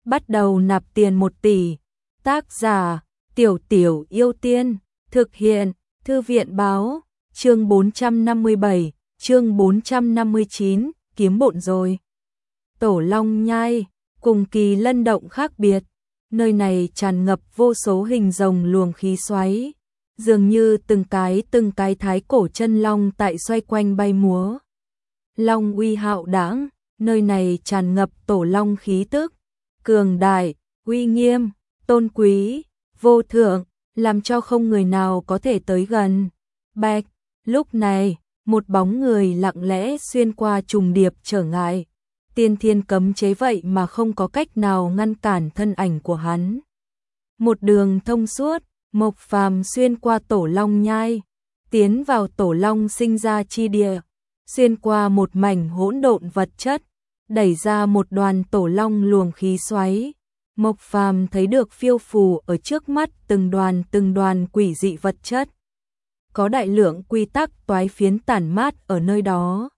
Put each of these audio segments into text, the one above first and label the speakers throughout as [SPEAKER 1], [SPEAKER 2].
[SPEAKER 1] bắt đầu nạp tiền 1 tỷ. Tác giả: Tiểu Tiểu Yêu Tiên, thực hiện: Thư viện báo, chương 457, chương 459, kiếm bộn rồi. Tổ Long Nhai, cùng Kỳ Lân Động khác biệt, nơi này tràn ngập vô số hình rồng luồng khí xoáy, dường như từng cái thái cổ chân long tại xoay quanh bay múa. Long uy hạo đãng, nơi này tràn ngập tổ long khí tức, cường đại, uy nghiêm, tôn quý, vô thượng, làm cho không người nào có thể tới gần. Bạch, lúc này, một bóng người lặng lẽ xuyên qua trùng điệp trở ngại. Tiên thiên cấm chế vậy mà không có cách nào ngăn cản thân ảnh của hắn. Một đường thông suốt, Mộc Phàm xuyên qua tổ long nhai, tiến vào tổ long sinh ra chi địa, xuyên qua một mảnh hỗn độn vật chất, đẩy ra một đoàn tổ long luồng khí xoáy. Mộc Phàm thấy được phiêu phù ở trước mắt từng đoàn quỷ dị vật chất. Có đại lượng quy tắc toái phiến tản mát ở nơi đó,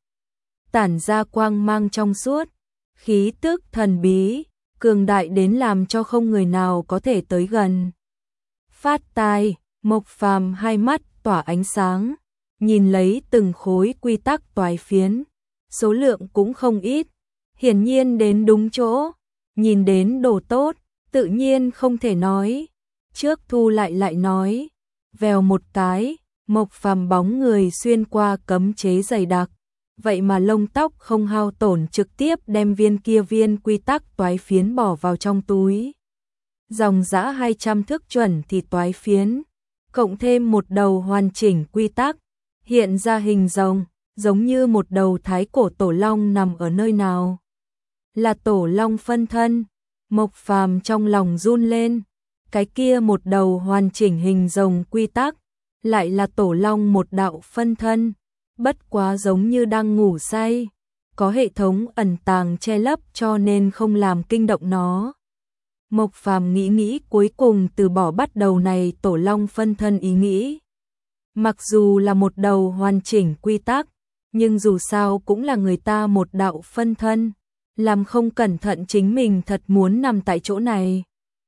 [SPEAKER 1] tản ra quang mang trong suốt, khí tức thần bí, cường đại đến làm cho không người nào có thể tới gần. Phát tai, Mộc Phàm hai mắt tỏa ánh sáng, nhìn lấy từng khối quy tắc toái phiến, số lượng cũng không ít, hiển nhiên đến đúng chỗ, nhìn đến đồ tốt, tự nhiên không thể nói. Trước thu lại nói, vèo một cái, Mộc Phàm bóng người xuyên qua cấm chế dày đặc, vậy mà lông tóc không hao tổn trực tiếp đem viên quy tắc toái phiến bỏ vào trong túi. Dòng dã 200 thước chuẩn thì toái phiến, cộng thêm một đầu hoàn chỉnh quy tắc, hiện ra hình rồng, giống như một đầu thái cổ tổ long nằm ở nơi nào. Là tổ long phân thân. Mộc Phàm trong lòng run lên, cái kia một đầu hoàn chỉnh hình rồng quy tắc, lại là tổ long một đạo phân thân, bất quá giống như đang ngủ say, có hệ thống ẩn tàng che lấp cho nên không làm kinh động nó. Mộc Phàm nghĩ cuối cùng từ bỏ bắt đầu này tổ long phân thân ý nghĩ. Mặc dù là một đầu hoàn chỉnh quy tắc, nhưng dù sao cũng là người ta một đạo phân thân, làm không cẩn thận chính mình thật muốn nằm tại chỗ này.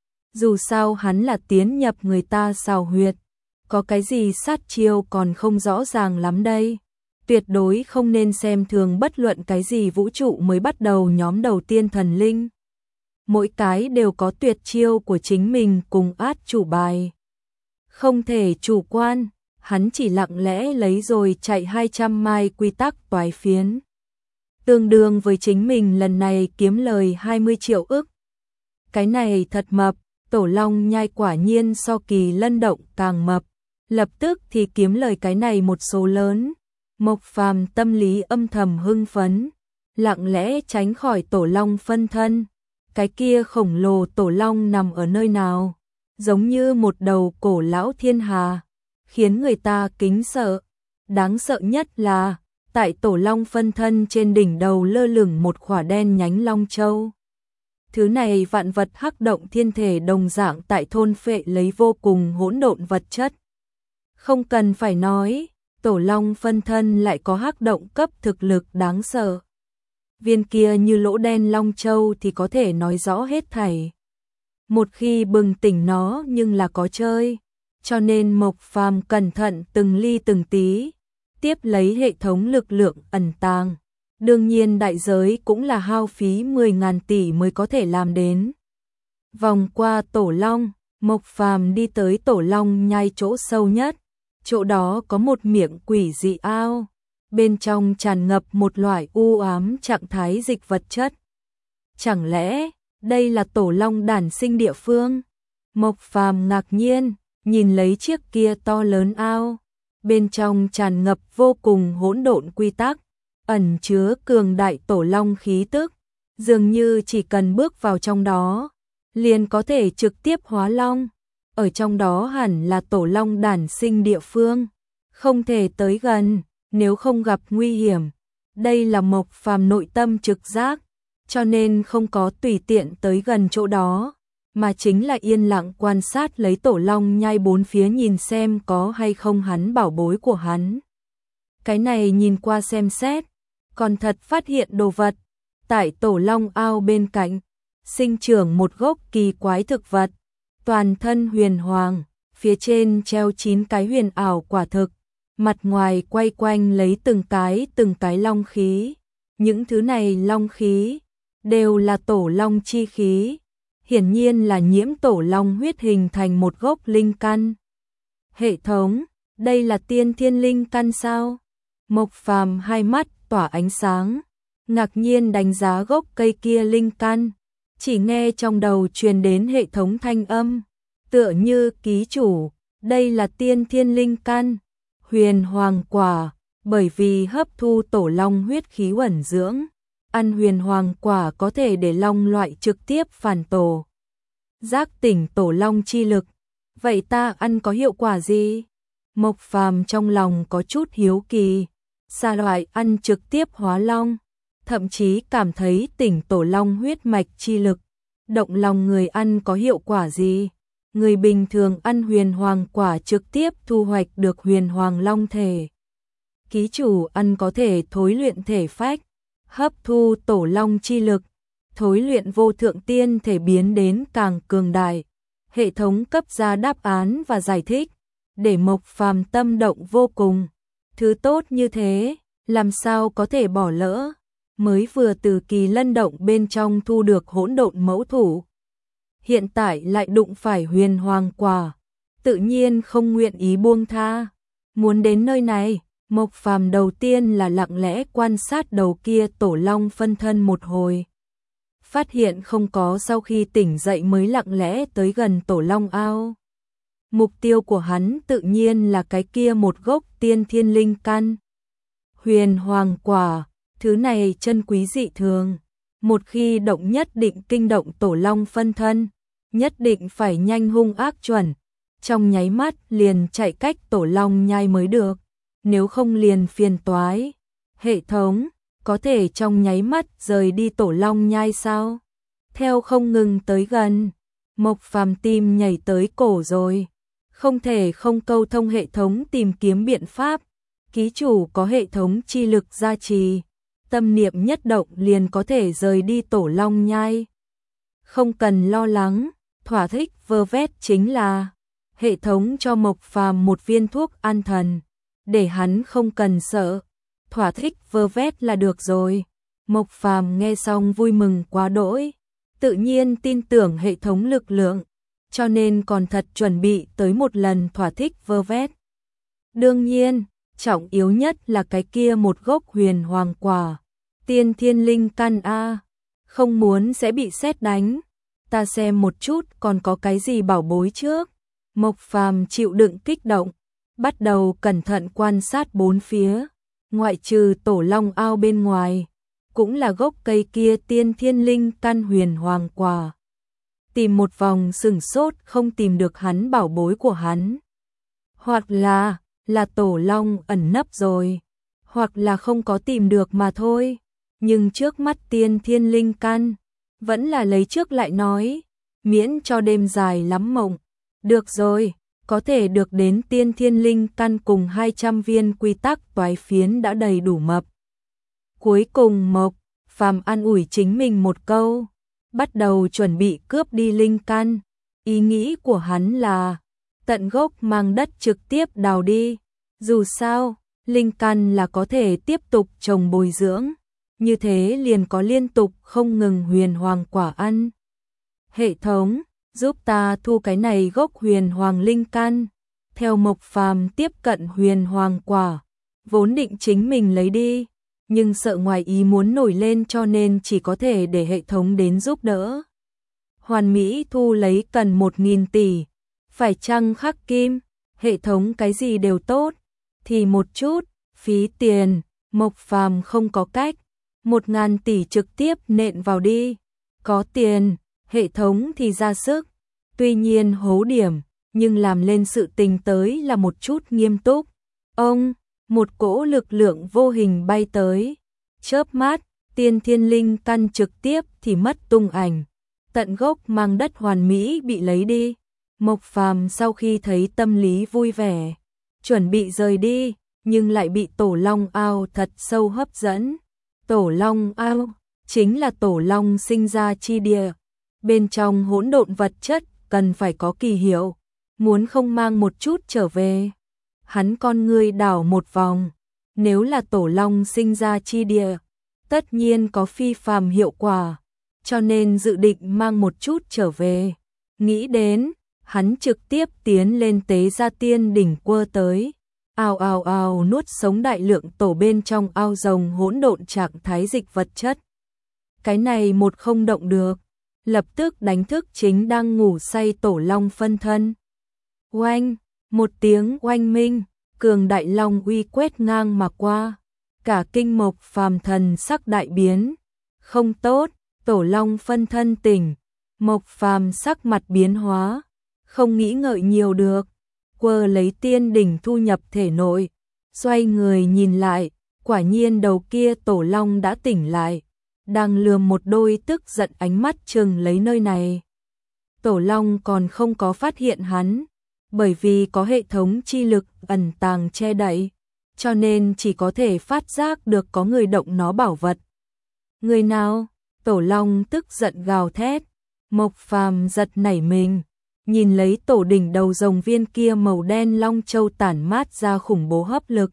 [SPEAKER 1] Dù sao hắn là tiến nhập người ta xào huyệt, có cái gì sát chiêu còn không rõ ràng lắm đây. Tuyệt đối không nên xem thường bất luận cái gì vũ trụ mới bắt đầu nhóm đầu tiên thần linh. Mỗi cái đều có tuyệt chiêu của chính mình cùng át chủ bài. Không thể chủ quan, hắn chỉ lặng lẽ lấy rồi chạy 200 mai quy tắc toái phiến. Tương đương với chính mình lần này kiếm lời 20 triệu ức. Cái này thật mập, tổ long nhai quả nhiên so Kỳ Lân Động càng mập. Lập tức thì kiếm lời cái này một số lớn. Mộc Phàm tâm lý âm thầm hưng phấn, lặng lẽ tránh khỏi tổ long phân thân. Cái kia khổng lồ tổ long nằm ở nơi nào, giống như một đầu cổ lão thiên hà, khiến người ta kính sợ. Đáng sợ nhất là, tại tổ long phân thân trên đỉnh đầu lơ lửng một khỏa đen nhánh long châu. Thứ này vạn vật hắc động thiên thể đồng dạng tại thôn phệ lấy vô cùng hỗn độn vật chất. Không cần phải nói, tổ long phân thân lại có hắc động cấp thực lực đáng sợ. Viên kia như lỗ đen long châu thì có thể nói rõ hết thảy. Một khi bừng tỉnh nó nhưng là có chơi, cho nên Mộc Phàm cẩn thận từng ly từng tí, tiếp lấy hệ thống lực lượng ẩn tàng. Đương nhiên đại giới cũng là hao phí 10.000 tỷ mới có thể làm đến. Vòng qua tổ long, Mộc Phàm đi tới tổ long nhai chỗ sâu nhất. Chỗ đó có một miệng quỷ dị ao, bên trong tràn ngập một loại u ám trạng thái dịch vật chất. Chẳng lẽ đây là tổ long đản sinh địa phương? Mộc Phàm ngạc nhiên, nhìn lấy chiếc kia to lớn ao, bên trong tràn ngập vô cùng hỗn độn quy tắc, ẩn chứa cường đại tổ long khí tức, dường như chỉ cần bước vào trong đó, liền có thể trực tiếp hóa long. Ở trong đó hẳn là tổ long đản sinh địa phương, không thể tới gần, nếu không gặp nguy hiểm. Đây là Mộc Phàm nội tâm trực giác, cho nên không có tùy tiện tới gần chỗ đó, mà chính là yên lặng quan sát lấy tổ long nhai bốn phía nhìn xem có hay không hắn bảo bối của hắn. Cái này nhìn qua xem xét, còn thật phát hiện đồ vật. Tại tổ long ao bên cạnh, sinh trưởng một gốc kỳ quái thực vật, toàn thân huyền hoàng, phía trên treo 9 cái huyền ảo quả thực, mặt ngoài quay quanh lấy từng cái long khí. Những thứ này long khí đều là tổ long chi khí, hiển nhiên là nhiễm tổ long huyết hình thành một gốc linh căn. Hệ thống, đây là tiên thiên linh căn sao? Mộc Phàm hai mắt tỏa ánh sáng, ngạc nhiên đánh giá gốc cây kia linh căn, chỉ nghe trong đầu truyền đến hệ thống thanh âm, tựa như ký chủ, đây là tiên thiên linh căn, huyền hoàng quả, bởi vì hấp thu tổ long huyết khí uẩn dưỡng, ăn huyền hoàng quả có thể để long loại trực tiếp phản tổ, giác tỉnh tổ long chi lực. Vậy ta ăn có hiệu quả gì? Mộc Phàm trong lòng có chút hiếu kỳ, xa loại ăn trực tiếp hóa long, thậm chí cảm thấy tỉnh tổ long huyết mạch chi lực, động lòng người ăn có hiệu quả gì? Người bình thường ăn huyền hoàng quả trực tiếp thu hoạch được huyền hoàng long thể. Ký chủ ăn có thể thối luyện thể phách, hấp thu tổ long chi lực, thối luyện vô thượng tiên thể biến đến càng cường đại. Hệ thống cấp ra đáp án và giải thích, để Mộc Phàm tâm động vô cùng. Thứ tốt như thế, làm sao có thể bỏ lỡ? Mới vừa từ Kỳ Lân động bên trong thu được hỗn độn mẫu thủ, hiện tại lại đụng phải huyền hoàng quả, tự nhiên không nguyện ý buông tha. Muốn đến nơi này, Mộc Phàm đầu tiên là lặng lẽ quan sát đầu kia tổ long phân thân một hồi. Phát hiện không có, sau khi tỉnh dậy mới lặng lẽ tới gần tổ long ao. Mục tiêu của hắn tự nhiên là cái kia một gốc tiên thiên linh căn. Huyền hoàng quả, thứ này chân quý dị thường. Một khi động nhất định kinh động tổ long phân thân, nhất định phải nhanh hung ác chuẩn. Trong nháy mắt liền chạy cách tổ long nhai mới được, nếu không liền phiền toái. Hệ thống, có thể trong nháy mắt rời đi tổ long nhai sao? Theo không ngừng tới gần, Mộc Phàm tim nhảy tới cổ rồi. Không thể không câu thông hệ thống tìm kiếm biện pháp. Ký chủ có hệ thống chi lực gia trì, tâm niệm nhất động liền có thể rời đi tổ long nhai. Không cần lo lắng, thỏa thích vơ vét chính là. Hệ thống cho Mộc Phàm một viên thuốc an thần, để hắn không cần sợ, thỏa thích vơ vét là được rồi. Mộc Phàm nghe xong vui mừng quá đỗi, tự nhiên tin tưởng hệ thống lực lượng, cho nên còn thật chuẩn bị tới một lần thỏa thích vơ vét. Đương nhiên, trọng yếu nhất là cái kia một gốc huyền hoàng quả, tiên thiên linh căn a, không muốn sẽ bị sét đánh. Ta xem một chút còn có cái gì bảo bối trước. Mộc Phàm chịu đựng kích động, bắt đầu cẩn thận quan sát bốn phía, ngoại trừ tổ long ao bên ngoài, cũng là gốc cây kia tiên thiên linh căn huyền hoàng quả. Tìm một vòng sừng sốt không tìm được hắn bảo bối của hắn. Hoặc là tổ long ẩn nấp rồi, hoặc là không có tìm được mà thôi. Nhưng trước mắt tiên thiên linh căn, vẫn là lấy trước lại nói, miễn cho đêm dài lắm mộng. Được rồi, có thể được đến tiên thiên linh căn cùng 200 viên quy tắc toái phiến đã đầy đủ mập. Cuối cùng Mộc Phàm an ủi chính mình một câu, bắt đầu chuẩn bị cướp đi linh căn. Ý nghĩ của hắn là tận gốc mang đất trực tiếp đào đi. Dù sao, linh căn là có thể tiếp tục trồng bồi dưỡng, như thế liền có liên tục không ngừng huyền hoàng quả ăn. Hệ thống, giúp ta thu cái này gốc huyền hoàng linh căn. Theo Mộc Phàm tiếp cận huyền hoàng quả, vốn định chính mình lấy đi, nhưng sợ ngoài ý muốn nổi lên cho nên chỉ có thể để hệ thống đến giúp đỡ. Hoàn mỹ thu lấy cần 1.000 tỷ, phải chăng khắc kim? Hệ thống cái gì đều tốt, thì một chút, phí tiền, Mộc Phàm không có cách, 1.000 tỷ trực tiếp nện vào đi. Có tiền, hệ thống thì ra sức, tuy nhiên hố điểm, nhưng làm lên sự tình tới là một chút nghiêm túc. Ông, một cỗ lực lượng vô hình bay tới, chớp mắt, tiên thiên linh căn trực tiếp thì mất tung ảnh, tận gốc mang đất hoàn mỹ bị lấy đi. Mộc Phàm sau khi thấy tâm lý vui vẻ, chuẩn bị rời đi, nhưng lại bị tổ long ao thật sâu hấp dẫn. Tổ long ao chính là tổ long sinh ra chi địa, bên trong hỗn độn vật chất cần phải có kỳ hiệu, muốn không mang một chút trở về. Hắn con ngươi đảo một vòng, nếu là tổ long sinh ra chi địa, tất nhiên có phi phàm hiệu quả, cho nên dự định mang một chút trở về. Nghĩ đến, hắn trực tiếp tiến lên tế gia tiên đỉnh quơ tới. Ào ào ào nuốt sống đại lượng tổ bên trong ao rồng hỗn độn trạng thái dịch vật chất. Cái này một không động được, lập tức đánh thức chính đang ngủ say tổ long phân thân. Oanh, một tiếng oanh minh, cường đại long uy quét ngang mà qua, cả kinh Mộc Phàm thần sắc đại biến. Không tốt, tổ long phân thân tỉnh, Mộc Phàm sắc mặt biến hóa, không nghĩ ngợi nhiều được, quơ lấy tiên đỉnh thu nhập thể nội, xoay người nhìn lại, quả nhiên đầu kia tổ long đã tỉnh lại, đang lườm một đôi tức giận ánh mắt trừng lấy nơi này. Tổ long còn không có phát hiện hắn, bởi vì có hệ thống chi lực ẩn tàng che đậy, cho nên chỉ có thể phát giác được có người động nó bảo vật. Người nào? Tổ long tức giận gào thét. Mộc Phàm giật nảy mình, nhìn lấy tổ đỉnh đầu rồng viên kia màu đen long châu tản mát ra khủng bố hấp lực.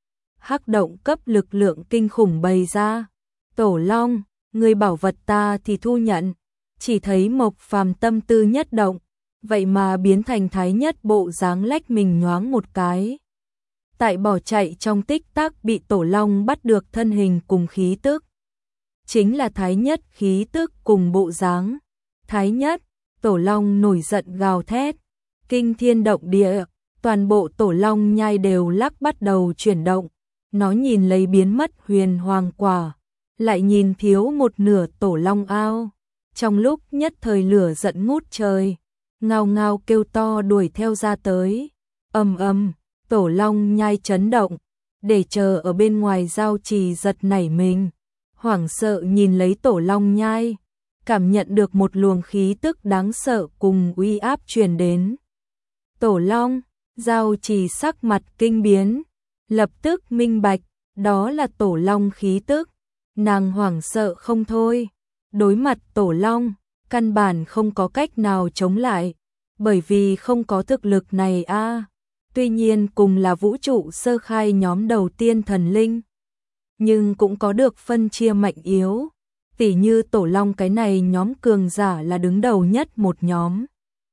[SPEAKER 1] Hắc động cấp lực lượng kinh khủng bày ra. Tổ long, người bảo vật ta thì thu nhận. Chỉ thấy Mộc Phàm tâm tư nhất động, vậy mà biến thành thái nhất bộ dáng lách mình nhoáng một cái. Tại bỏ chạy trong tích tắc bị tổ long bắt được thân hình cùng khí tức. Chính là thái nhất khí tức cùng bộ dáng. Thái nhất, tổ long nổi giận gào thét, kinh thiên động địa, toàn bộ tổ long nhai đều lắc bắt đầu chuyển động. Nó nhìn lấy biến mất huyền hoàng quả, lại nhìn thiếu một nửa tổ long ao. Trong lúc nhất thời lửa giận ngút trời, ngao ngao kêu to đuổi theo ra tới. Ầm ầm, tổ long nhai chấn động, để chờ ở bên ngoài giao trì giật nảy mình, hoảng sợ nhìn lấy tổ long nhai, cảm nhận được một luồng khí tức đáng sợ cùng uy áp truyền đến. Tổ long, giao trì sắc mặt kinh biến, lập tức minh bạch, đó là tổ long khí tức. Nàng hoảng sợ không thôi, đối mặt tổ long, căn bản không có cách nào chống lại, bởi vì không có thực lực này a. Tuy nhiên cùng là vũ trụ sơ khai nhóm đầu tiên thần linh, nhưng cũng có được phân chia mạnh yếu, tỉ như tổ long cái này nhóm cường giả là đứng đầu nhất một nhóm,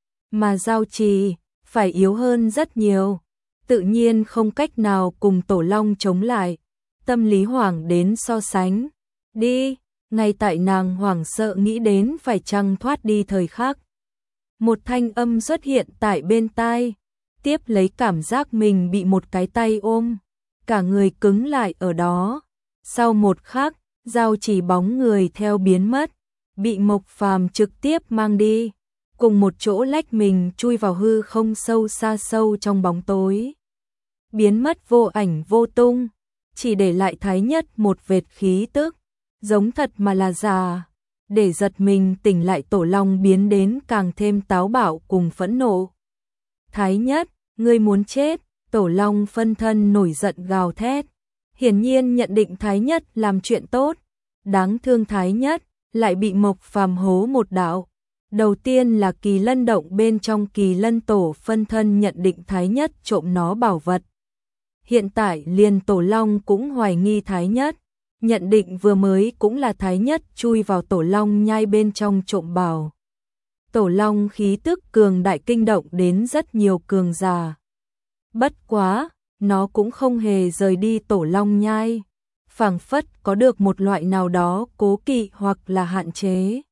[SPEAKER 1] mà giao trì phải yếu hơn rất nhiều, tự nhiên không cách nào cùng tổ long chống lại. Tâm lý hoảng đến so sánh đi, ngay tại nàng hoảng sợ nghĩ đến phải chăng thoát đi thời khắc, một thanh âm xuất hiện tại bên tai, tiếp lấy cảm giác mình bị một cái tay ôm, cả người cứng lại ở đó. Sau một khắc, giao chỉ bóng người theo biến mất, bị Mộc Phàm trực tiếp mang đi, cùng một chỗ lách mình chui vào hư không sâu xa sâu trong bóng tối, biến mất vô ảnh vô tung, chỉ để lại thái nhất một vệt khí tức, giống thật mà là giả. Để giật mình tỉnh lại tổ long biến đến càng thêm táo bạo cùng phẫn nộ. Thái nhất, ngươi muốn chết, tổ long phân thân nổi giận gào thét. Hiển nhiên nhận định thái nhất làm chuyện tốt, đáng thương thái nhất, lại bị Mộc Phàm hố một đạo. Đầu tiên là Kỳ Lân động bên trong Kỳ Lân tổ phân thân nhận định thái nhất trộm nó bảo vật. Hiện tại liền tổ long cũng hoài nghi thái nhất, nhận định vừa mới cũng là thái nhất chui vào tổ long nhai bên trong trộm bảo. Tổ long khí tức cường đại kinh động đến rất nhiều cường giả. Bất quá, nó cũng không hề rời đi tổ long nhai, phảng phất có được một loại nào đó cố kỵ hoặc là hạn chế.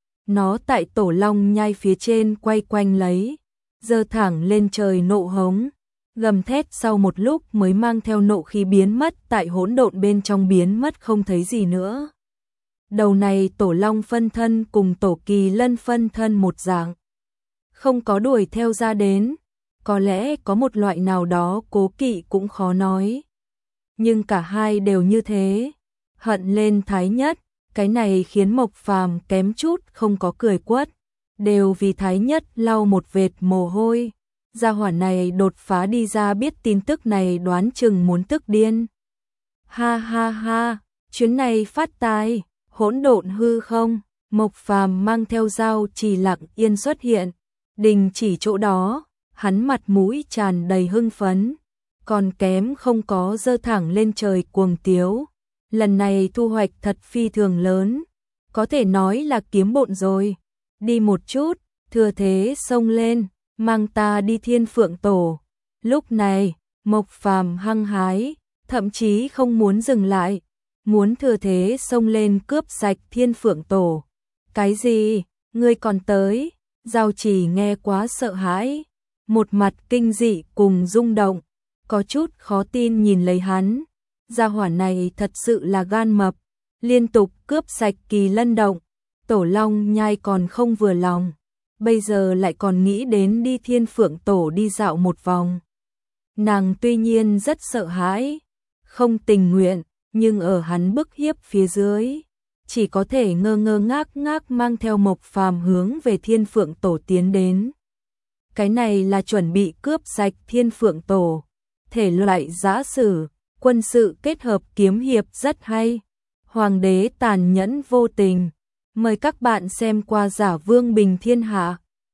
[SPEAKER 1] Nó tại tổ long nhai phía trên quay quanh lấy, giơ thẳng lên trời nộ hống, gầm thét sau một lúc mới mang theo nộ khí biến mất tại hỗn độn bên trong biến mất không thấy gì nữa. Đầu này tổ long phân thân cùng tổ Kỳ Lân phân thân một dạng, không có đuổi theo ra đến, có lẽ có một loại nào đó cố kỵ cũng khó nói. Nhưng cả hai đều như thế, hận lên thái nhất, cái này khiến Mộc Phàm kém chút không có cười quất, đều vì thái nhất lau một vệt mồ hôi. Gia hỏa này đột phá đi ra biết tin tức này đoán chừng muốn tức điên. Ha ha ha, chuyến này phát tài, hỗn độn hư không, Mộc Phàm mang theo dao chỉ lặng yên xuất hiện, đình chỉ chỗ đó, hắn mặt mũi tràn đầy hưng phấn, còn kém không có giơ thẳng lên trời cuồng tiếu. Lần này thu hoạch thật phi thường lớn, có thể nói là kiếm bộn rồi. Đi một chút, thừa thế xông lên, mang ta đi Thiên Phượng Tổ. Lúc này, Mộc Phàm hăng hái, thậm chí không muốn dừng lại, muốn thừa thế xông lên cướp sạch Thiên Phượng Tổ. Cái gì? Ngươi còn tới? Giao Chỉ nghe quá sợ hãi, một mặt kinh dị cùng rung động, có chút khó tin nhìn lấy hắn. Gia hỏa này thật sự là gan mập, liên tục cướp sạch Kỳ Lân động, Tổ Long Nhai còn không vừa lòng, bây giờ lại còn nghĩ đến đi Thiên Phượng Tổ đi dạo một vòng. Nàng tuy nhiên rất sợ hãi, không tình nguyện, nhưng ở hắn bức hiếp phía dưới, chỉ có thể ngơ ngơ ngác ngác mang theo Mộc Phàm hướng về Thiên Phượng Tổ tiến đến. Cái này là chuẩn bị cướp sạch Thiên Phượng Tổ, thể loại giã sử, quân sự kết hợp kiếm hiệp rất hay. Hoàng đế tàn nhẫn vô tình. Mời các bạn xem qua Giả Vương Bình Thiên Hạ.